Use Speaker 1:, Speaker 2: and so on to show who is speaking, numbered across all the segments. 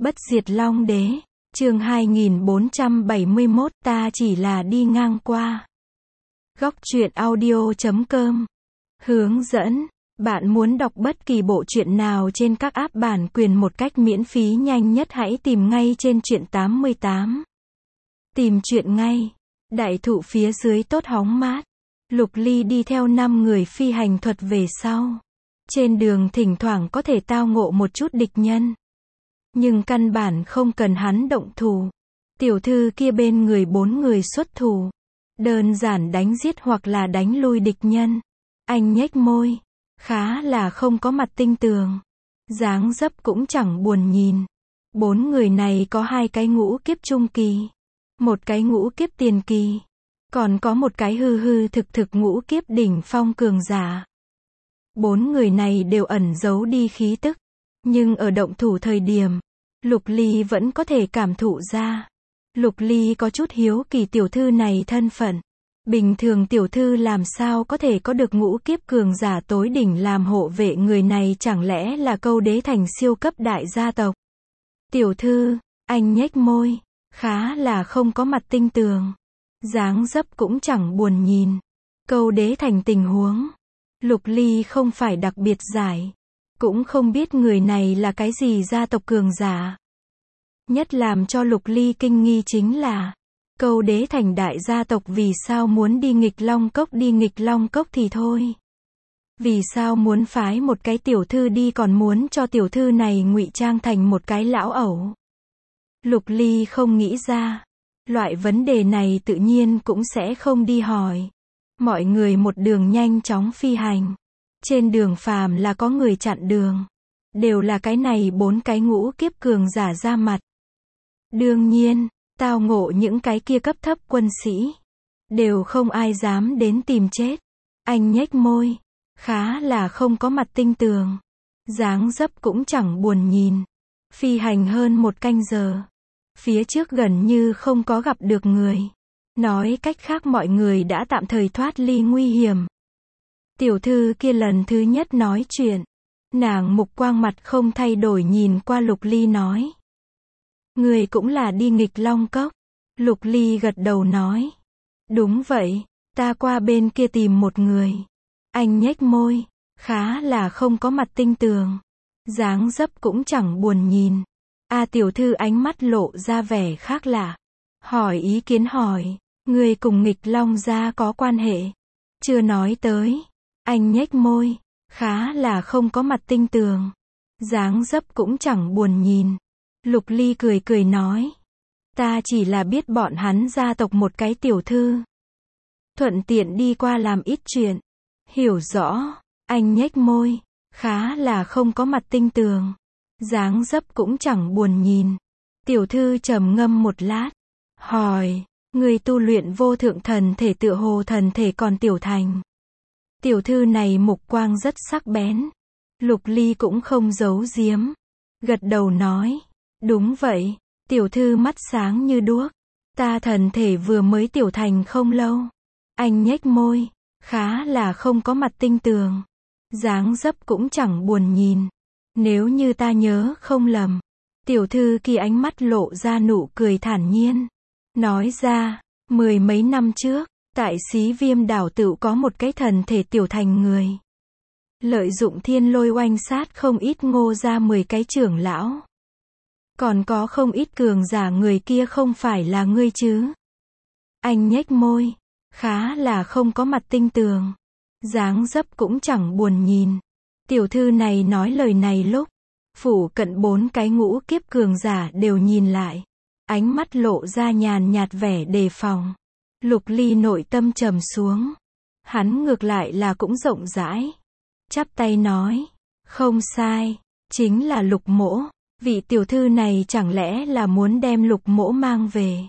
Speaker 1: Bất diệt Long Đế, chương 2471, ta chỉ là đi ngang qua. Góc truyện audio.com. Hướng dẫn, bạn muốn đọc bất kỳ bộ truyện nào trên các app bản quyền một cách miễn phí nhanh nhất hãy tìm ngay trên truyện 88. Tìm truyện ngay. Đại thụ phía dưới tốt hóng mát. Lục Ly đi theo 5 người phi hành thuật về sau. Trên đường thỉnh thoảng có thể tao ngộ một chút địch nhân. Nhưng căn bản không cần hắn động thủ. Tiểu thư kia bên người 4 người xuất thủ. Đơn giản đánh giết hoặc là đánh lui địch nhân. Anh nhếch môi. Khá là không có mặt tinh tường. Dáng dấp cũng chẳng buồn nhìn. 4 người này có 2 cái ngũ kiếp trung kỳ. 1 cái ngũ kiếp tiền kỳ. Còn có 1 cái hư hư thực thực ngũ kiếp đỉnh phong cường giả. 4 người này đều ẩn giấu đi khí tức. Nhưng ở động thủ thời điểm, Lục Ly vẫn có thể cảm thụ ra. Lục Ly có chút hiếu kỳ tiểu thư này thân phận. Bình thường tiểu thư làm sao có thể có được ngũ kiếp cường giả tối đỉnh làm hộ vệ, người này chẳng lẽ là Câu Đế Thành siêu cấp đại gia tộc. Tiểu thư, anh nhếch môi, khá là không có mặt tinh tường. Dáng dấp cũng chẳng buồn nhìn. Câu Đế Thành tình huống, Lục Ly không phải đặc biệt giải. Cũng không biết người này là cái gì gia tộc cường giả. Nhất làm cho Lục Ly kinh nghi chính là Câu Đế Thành đại gia tộc vì sao muốn đi nghịch Long Cốc, đi nghịch Long Cốc thì thôi. Vì sao muốn phái một cái tiểu thư đi còn muốn cho tiểu thư này ngụy trang thành một cái lão ẩu. Lục Ly không nghĩ ra. Loại vấn đề này tự nhiên cũng sẽ không đi hỏi. Mọi người một đường nhanh chóng phi hành. Trên đường phàm là có người chặn đường. Đều là cái này 4 cái ngũ kiếp cường giả ra mặt. Đương nhiên, tao ngộ những cái kia cấp thấp quân sĩ. Đều không ai dám đến tìm chết. Anh nhếch môi. Khá là không có mặt tinh tường. Dáng dấp cũng chẳng buồn nhìn. Phi hành hơn 1 canh giờ. Phía trước gần như không có gặp được người. Nói cách khác mọi người đã tạm thời thoát ly nguy hiểm. Tiểu thư kia lần thứ nhất nói chuyện. Nàng mục quang mặt không thay đổi nhìn qua Lục Ly nói. Người cũng là đi nghịch Long Cốc. Lục Ly gật đầu nói. Đúng vậy, ta qua bên kia tìm một người. Anh nhếch môi, khá là không có mặt tinh tường. Dáng dấp cũng chẳng buồn nhìn. Tiểu thư ánh mắt lộ ra vẻ khác lạ. Hỏi ý kiến hỏi, người cùng nghịch Long gia có quan hệ? Chưa nói tới. Anh nhếch môi, khá là không có mặt tinh tường. Dáng dấp cũng chẳng buồn nhìn. Lục Ly cười cười nói. Ta chỉ là biết bọn hắn gia tộc một cái tiểu thư. Thuận tiện đi qua làm ít chuyện. Hiểu rõ. Anh nhếch môi, khá là không có mặt tinh tường. Dáng dấp cũng chẳng buồn nhìn. Tiểu thư trầm ngâm một lát. Hỏi, người tu luyện vô thượng thần thể tựa hồ thần thể còn tiểu thành. Tiểu thư này mục quang rất sắc bén. Lục Ly cũng không giấu giếm. Gật đầu nói. Đúng vậy, tiểu thư mắt sáng như đuốc. Ta thần thể vừa mới tiểu thành không lâu. Anh nhếch môi, khá là không có mặt tinh tường. Dáng dấp cũng chẳng buồn nhìn. Nếu như ta nhớ không lầm. Tiểu thư kia ánh mắt lộ ra nụ cười thản nhiên. Nói ra, 10 mấy năm trước, tại Xí Viêm đảo tự có một cái thần thể tiểu thành người. Lợi dụng thiên lôi oanh sát không ít Ngô ra 10 cái trưởng lão. Còn có không ít cường giả, người kia không phải là ngươi chứ? Anh nhếch môi, khá là không có mặt tinh tường. Dáng dấp cũng chẳng buồn nhìn. Tiểu thư này nói lời này lúc phủ cận 4 cái ngũ kiếp cường giả đều nhìn lại. Ánh mắt lộ ra nhàn nhạt vẻ đề phòng. Lục Ly nội tâm trầm xuống. Hắn ngược lại là cũng rộng rãi. Chắp tay nói. Không sai. Chính là Lục mỗ. Vị tiểu thư này chẳng lẽ là muốn đem Lục mỗ mang về.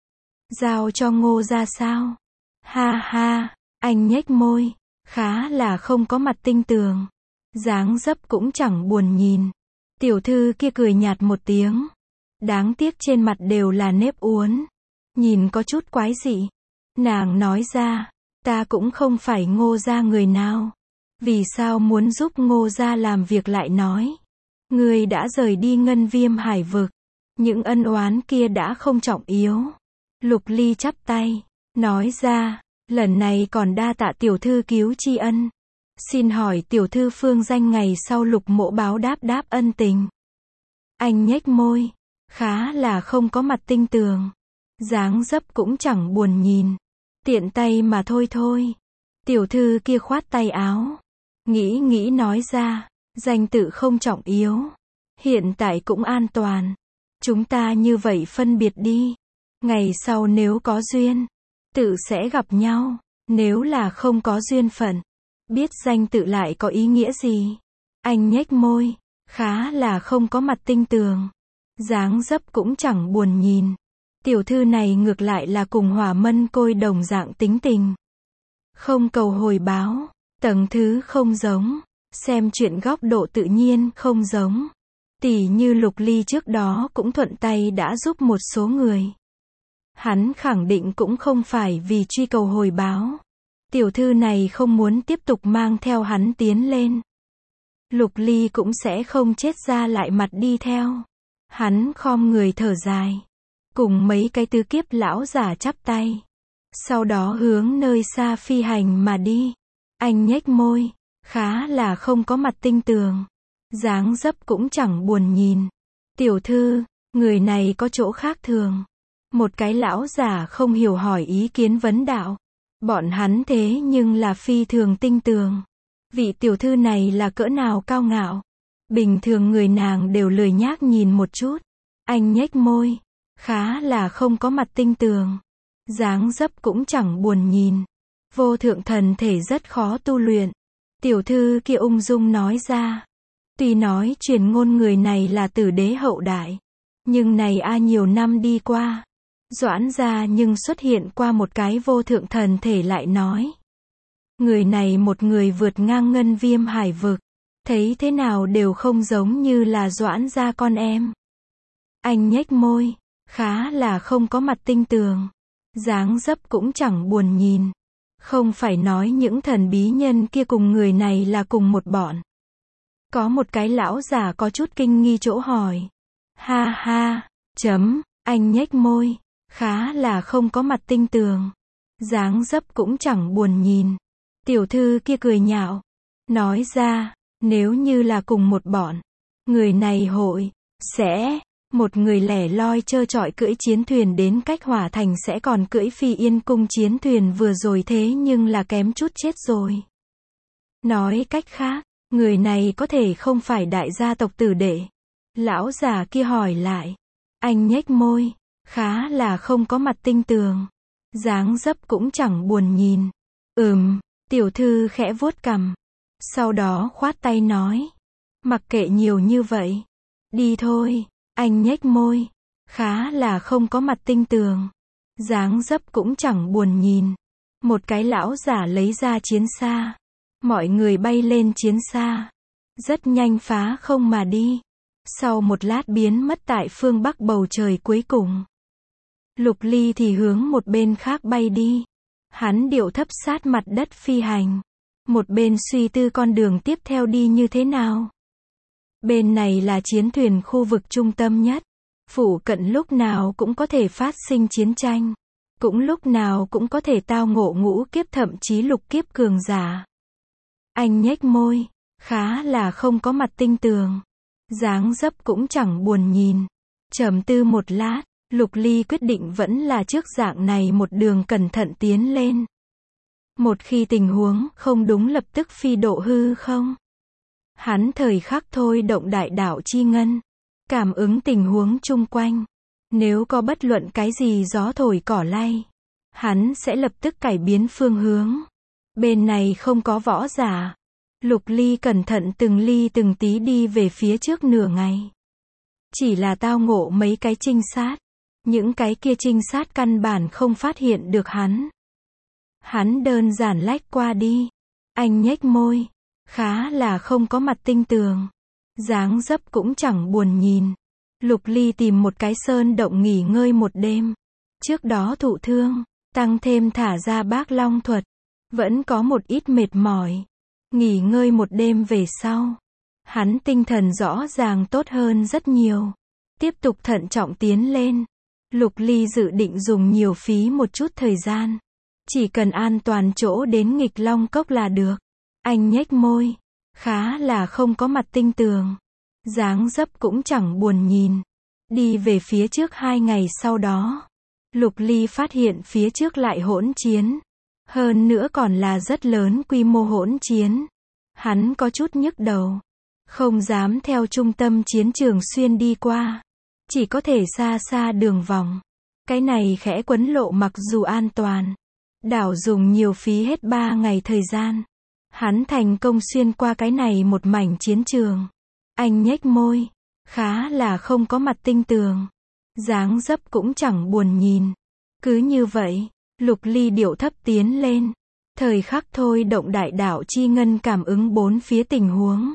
Speaker 1: Giao cho Ngô ra sao? Ha ha. Anh nhếch môi. Khá là không có mặt tinh tường. Dáng dấp cũng chẳng buồn nhìn. Tiểu thư kia cười nhạt một tiếng. Đáng tiếc trên mặt đều là nếp uốn. Nhìn có chút quái dị. Nàng nói ra. Ta cũng không phải Ngô gia người nào. Vì sao muốn giúp Ngô gia làm việc lại nói. Ngươi đã rời đi Ngân Viêm Hải vực. Những ân oán kia đã không trọng yếu. Lục Ly chắp tay, nói ra, lần này còn đa tạ tiểu thư cứu tri ân. Xin hỏi tiểu thư phương danh ngày sau Lục Mỗ báo đáp ân tình. Anh nhếch môi, khá là không có mặt tinh tường. Dáng dấp cũng chẳng buồn nhìn. Tiện tay mà thôi. Tiểu thư kia khoát tay áo. Nghĩ nói ra, danh tự không trọng yếu. Hiện tại cũng an toàn. Chúng ta như vậy phân biệt đi. Ngày sau nếu có duyên, tự sẽ gặp nhau. Nếu là không có duyên phận, biết danh tự lại có ý nghĩa gì. Anh nhếch môi, khá là không có mặt tinh tường. Dáng dấp cũng chẳng buồn nhìn. Tiểu thư này ngược lại là cùng Hỏa Mân Côi đồng dạng tính tình. Không cầu hồi báo, tầng thứ không giống, xem chuyện góc độ tự nhiên không giống. Tỉ như Lục Ly trước đó cũng thuận tay đã giúp một số người. Hắn khẳng định cũng không phải vì truy cầu hồi báo. Tiểu thư này không muốn tiếp tục mang theo hắn tiến lên. Lục Ly cũng sẽ không chết ra lại mặt đi theo. Hắn khom người thở dài. Cùng mấy cái tứ kiếp lão giả chắp tay. Sau đó hướng nơi xa phi hành mà đi. Anh nhếch môi, khá là không có mặt tinh tường. Dáng dấp cũng chẳng buồn nhìn. Tiểu thư, người này có chỗ khác thường. Một cái lão giả không hiểu hỏi ý kiến vấn đạo. Bọn hắn thế nhưng là phi thường tinh tường. Vị tiểu thư này là cỡ nào cao ngạo. Bình thường người nàng đều lười nhác nhìn một chút. Anh nhếch môi, khá là không có mặt tinh tường. Dáng dấp cũng chẳng buồn nhìn. Vô thượng thần thể rất khó tu luyện. Tiểu thư kia ung dung nói ra. Tuy nói truyền ngôn người này là tử đế hậu đại. Nhưng này nhiều năm đi qua. Doãn gia nhưng xuất hiện qua một cái vô thượng thần thể lại nói. Người này một người vượt ngang ngân viêm hải vực. Thấy thế nào đều không giống như là Doãn gia con em. Anh nhếch môi, khá là không có mặt tinh tường. Dáng dấp cũng chẳng buồn nhìn. Không phải nói những thần bí nhân kia cùng người này là cùng một bọn. Có một cái lão giả có chút kinh nghi chỗ hỏi. Ha ha, anh nhếch môi, khá là không có mặt tinh tường. Dáng dấp cũng chẳng buồn nhìn. Tiểu thư kia cười nhạo. Nói ra, nếu như là cùng một bọn, người này sẽ, một người lẻ loi trơ trọi cưỡi chiến thuyền đến cách Hỏa Thành sẽ còn cưỡi Phi Yên cung chiến thuyền vừa rồi thế nhưng là kém chút chết rồi. Nói cách khác, người này có thể không phải đại gia tộc tử đệ. Lão già kia hỏi lại. Anh nhếch môi, khá là không có mặt tinh tường. Dáng dấp cũng chẳng buồn nhìn. Tiểu thư khẽ vuốt cằm. Sau đó khoát tay nói. Mặc kệ nhiều như vậy. Đi thôi. Anh nhếch môi, khá là không có mặt tinh tường. Dáng dấp cũng chẳng buồn nhìn. Một cái lão giả lấy ra chiến xa. Mọi người bay lên chiến xa. Rất nhanh phá không mà đi. Sau một lát biến mất tại phương bắc bầu trời cuối cùng. Lục Ly thì hướng một bên khác bay đi. Hắn điệu thấp sát mặt đất phi hành. Một bên suy tư con đường tiếp theo đi như thế nào. Bên này là chiến thuyền khu vực trung tâm nhất. Phủ cận lúc nào cũng có thể phát sinh chiến tranh. Cũng lúc nào cũng có thể tao ngộ ngũ kiếp thậm chí lục kiếp cường giả. Anh nhếch môi, khá là không có mặt tinh tường. Dáng dấp cũng chẳng buồn nhìn. Trầm tư một lát, Lục Ly quyết định vẫn là trước dạng này một đường cẩn thận tiến lên. Một khi tình huống không đúng lập tức phi độ hư không. Hắn thời khắc thôi động đại đạo chi ngân. Cảm ứng tình huống chung quanh. Nếu có bất luận cái gì gió thổi cỏ lay. Hắn sẽ lập tức cải biến phương hướng. Bên này không có võ giả. Lục Ly cẩn thận từng ly từng tí đi về phía trước nửa ngày. Chỉ là tao ngộ mấy cái trinh sát. Những cái kia trinh sát căn bản không phát hiện được hắn. Hắn đơn giản lách qua đi. Anh nhếch môi. Khá là không có mặt tinh tường. Dáng dấp cũng chẳng buồn nhìn. Lục Ly tìm một cái sơn động nghỉ ngơi một đêm. Trước đó thụ thương. Tăng thêm thả ra Bác Long thuật. Vẫn có một ít mệt mỏi. Nghỉ ngơi một đêm về sau. Hắn tinh thần rõ ràng tốt hơn rất nhiều. Tiếp tục thận trọng tiến lên. Lục Ly dự định dùng nhiều phí một chút thời gian. Chỉ cần an toàn chỗ đến Nghịch Long Cốc là được. Anh nhếch môi. Khá là không có mặt tinh tường. Dáng dấp cũng chẳng buồn nhìn. Đi về phía trước 2 ngày sau đó. Lục Ly phát hiện phía trước lại hỗn chiến. Hơn nữa còn là rất lớn quy mô hỗn chiến. Hắn có chút nhức đầu. Không dám theo trung tâm chiến trường xuyên đi qua. Chỉ có thể xa xa đường vòng. Cái này khẽ quấn lộ mặc dù an toàn. Đảo dùng nhiều phí hết 3 ngày thời gian. Hắn thành công xuyên qua cái này một mảnh chiến trường. Anh nhếch môi. Khá là không có mặt tinh tường. Dáng dấp cũng chẳng buồn nhìn. Cứ như vậy, Lục Ly điệu thấp tiến lên. Thời khắc thôi động đại đạo chi ngân cảm ứng bốn phía tình huống.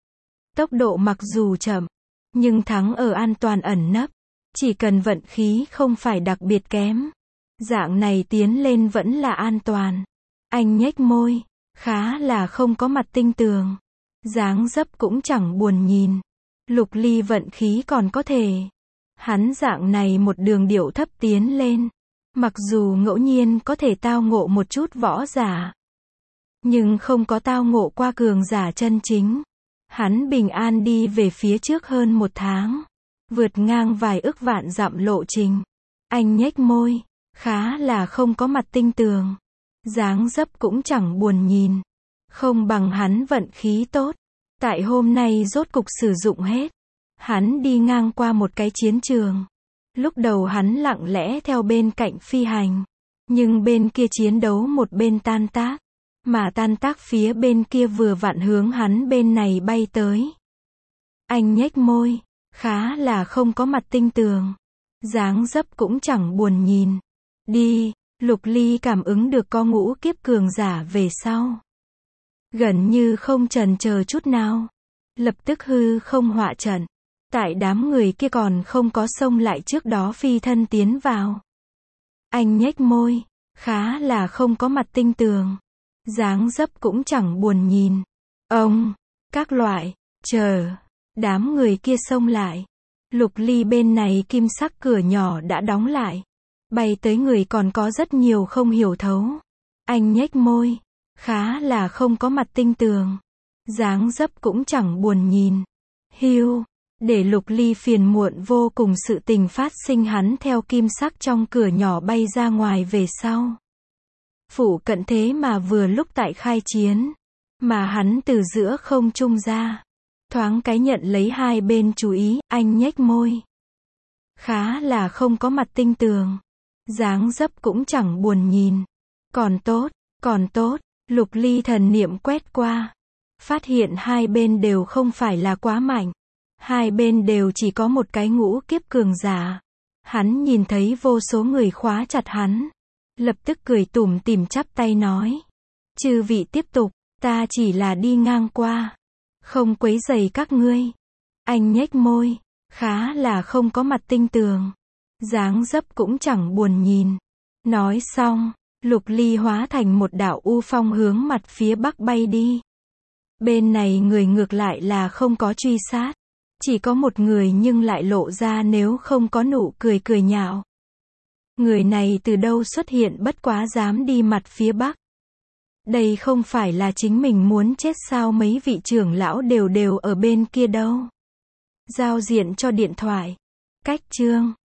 Speaker 1: Tốc độ mặc dù chậm, nhưng thắng ở an toàn ẩn nấp. Chỉ cần vận khí không phải đặc biệt kém. Dạng này tiến lên vẫn là an toàn. Anh nhếch môi. Khá là không có mặt tinh tường. Dáng dấp cũng chẳng buồn nhìn. Lục Ly vận khí còn có thể. Hắn dạng này một đường điệu thấp tiến lên. Mặc dù ngẫu nhiên có thể tao ngộ một chút võ giả. Nhưng không có tao ngộ qua cường giả chân chính. Hắn bình an đi về phía trước hơn 1 tháng. Vượt ngang vài ức vạn dặm lộ trình. Anh nhếch môi. Khá là không có mặt tinh tường. Dáng dấp cũng chẳng buồn nhìn. Không bằng hắn vận khí tốt. Tại hôm nay rốt cục sử dụng hết. Hắn đi ngang qua một cái chiến trường. Lúc đầu hắn lặng lẽ theo bên cạnh phi hành. Nhưng bên kia chiến đấu một bên tan tác. Mà tan tác phía bên kia vừa vặn hướng hắn bên này bay tới. Anh nhếch môi. Khá là không có mặt tinh tường. Dáng dấp cũng chẳng buồn nhìn. Đi. Lục Ly cảm ứng được có ngũ kiếp cường giả về sau. Gần như không chần chờ chút nào. Lập tức hư không họa trận. Tại đám người kia còn không có xông lại trước đó phi thân tiến vào. Anh nhếch môi. Khá là không có mặt tinh tường. Dáng dấp cũng chẳng buồn nhìn. Ông. Các loại. Chờ. Đám người kia xông lại. Lục Ly bên này kim sắc cửa nhỏ đã đóng lại. Bay tới người còn có rất nhiều không hiểu thấu. Anh nhếch môi. Khá là không có mặt tinh tường. Dáng dấp cũng chẳng buồn nhìn. Hiu. Để Lục Ly phiền muộn vô cùng sự tình phát sinh hắn theo kim sắc trong cửa nhỏ bay ra ngoài về sau. Phủ cận thế mà vừa lúc tại khai chiến. Mà hắn từ giữa không trung ra. Thoáng cái nhận lấy hai bên chú ý, anh nhếch môi. Khá là không có mặt tinh tường. Dáng dấp cũng chẳng buồn nhìn. Còn tốt, còn tốt. Lục Ly thần niệm quét qua. Phát hiện hai bên đều không phải là quá mạnh. Hai bên đều chỉ có một cái ngũ kiếp cường giả. Hắn nhìn thấy vô số người khóa chặt hắn. Lập tức cười tủm tỉm chắp tay nói. Chư vị tiếp tục, ta chỉ là đi ngang qua. Không quấy rầy các ngươi. Anh nhếch môi. Khá là không có mặt tinh tường. Dáng dấp cũng chẳng buồn nhìn. Nói xong, Lục Ly hóa thành một đạo u phong hướng mặt phía bắc bay đi. Bên này người ngược lại là không có truy sát. Chỉ có một người nhưng lại lộ ra nếu không có nụ cười cười nhạo. Người này từ đâu xuất hiện bất quá dám đi mặt phía bắc. Đây không phải là chính mình muốn chết sao, mấy vị trưởng lão đều ở bên kia đâu. Giao diện cho điện thoại. Cách chương